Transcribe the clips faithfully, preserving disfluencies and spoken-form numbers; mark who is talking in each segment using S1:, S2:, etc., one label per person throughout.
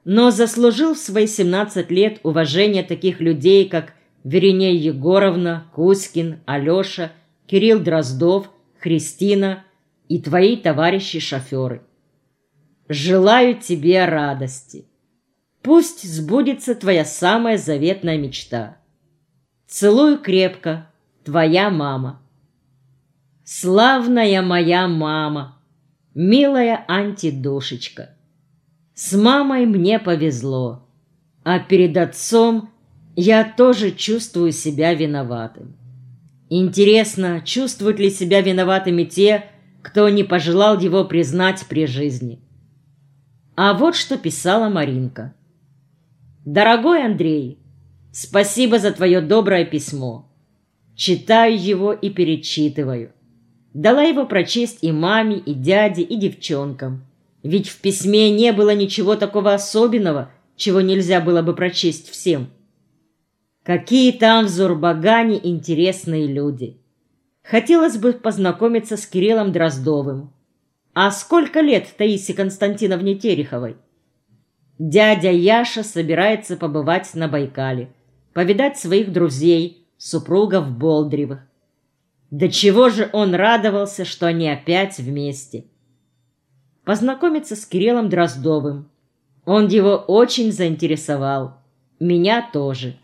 S1: но заслужил в свои семнадцать лет уважение таких людей, как Веринея Егоровна, Кузькин, Алеша, Кирилл Дроздов, Христина и твои товарищи-шоферы. Желаю тебе радости. Пусть сбудется твоя самая заветная мечта. Целую крепко, твоя мама. Славная моя мама, милая антидушечка. С мамой мне повезло, а перед отцом я тоже чувствую себя виноватым. Интересно, чувствуют ли себя виноватыми те, кто не пожелал его признать при жизни? А вот что писала Маринка. «Дорогой Андрей, спасибо за твое доброе письмо. Читаю его и перечитываю. Дала его прочесть и маме, и дяде, и девчонкам. Ведь в письме не было ничего такого особенного, чего нельзя было бы прочесть всем. Какие там в Зурбагане интересные люди. Хотелось бы познакомиться с Кириллом Дроздовым. А сколько лет Таисе Константиновне Тереховой? Дядя Яша собирается побывать на Байкале, повидать своих друзей, супругов Болдыревых. До чего же он радовался, что они опять вместе. Познакомиться с Кириллом Дроздовым. Он его очень заинтересовал. Меня тоже.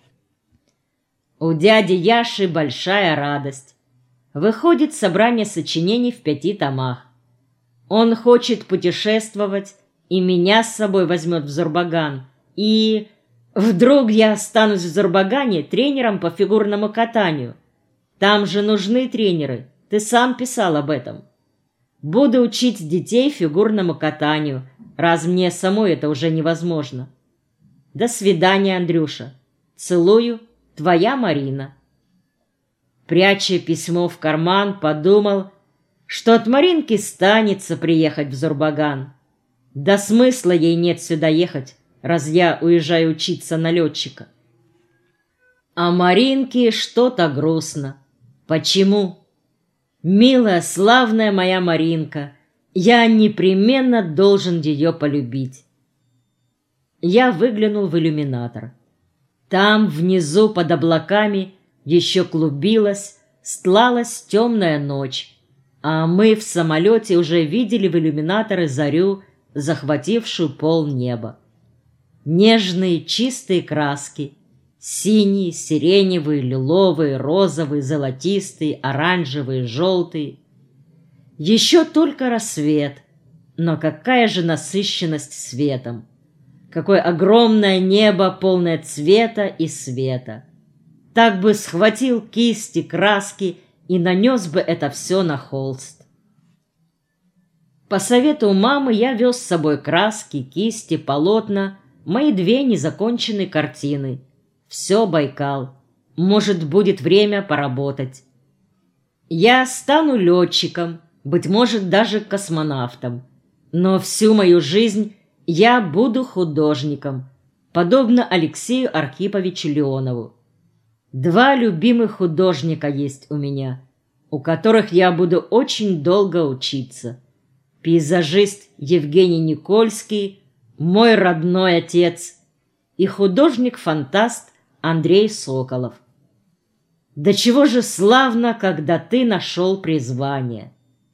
S1: У дяди Яши большая радость. Выходит собрание сочинений в пяти томах. Он хочет путешествовать, и меня с собой возьмет в Зурбаган. И вдруг я останусь в Зурбагане тренером по фигурному катанию. Там же нужны тренеры. Ты сам писал об этом. Буду учить детей фигурному катанию, раз мне самой это уже невозможно. До свидания, Андрюша. Целую, твоя Марина». Пряча письмо в карман, подумал, что от Маринки станется приехать в Зурбаган. Да смысла ей нет сюда ехать, раз я уезжаю учиться на летчика. А Маринке что-то грустно. Почему? Милая, славная моя Маринка, я непременно должен ее полюбить. Я выглянул в иллюминатор. Там, внизу, под облаками, еще клубилась, стлалась темная ночь, а мы в самолете уже видели в иллюминаторы зарю, захватившую полнеба. Нежные чистые краски, синие, сиреневые, лиловые, розовые, золотистые, оранжевые, желтые. Еще только рассвет, но какая же насыщенность светом! Какое огромное небо, полное цвета и света! Так бы схватил кисти, краски и нанес бы это все на холст. По совету мамы я вез с собой краски, кисти, полотна, мои две незаконченные картины. Все Байкал. Может, будет время поработать. Я стану летчиком, быть может, даже космонавтом. Но всю мою жизнь я буду художником, подобно Алексею Архиповичу Леонову. Два любимых художника есть у меня, у которых я буду очень долго учиться. Пейзажист Евгений Никольский, мой родной отец, и художник-фантаст Андрей Соколов. Да чего же славно, когда ты нашел призвание.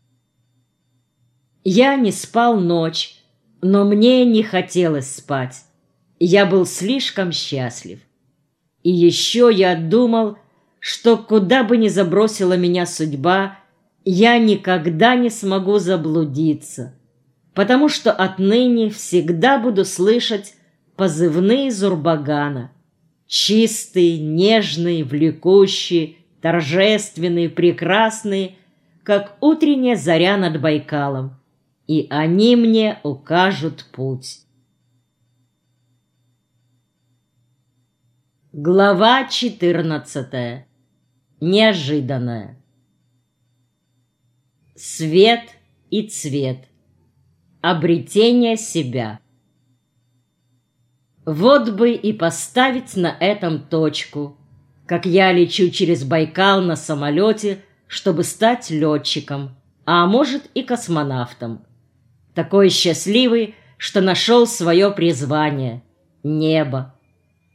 S1: Я не спал ночь, но мне не хотелось спать. Я был слишком счастлив. И еще я думал, что куда бы ни забросила меня судьба, я никогда не смогу заблудиться, потому что отныне всегда буду слышать позывные Зурбагана. Чистые, нежные, влекущие, торжественные, прекрасные, как утренняя заря над Байкалом. И они мне укажут путь. Глава четырнадцатая. Неожиданная. Свет и цвет. Обретение себя. Вот бы и поставить на этом точку, как я лечу через Байкал на самолете, чтобы стать летчиком, а может и космонавтом. Такой счастливый, что нашел свое призвание — небо.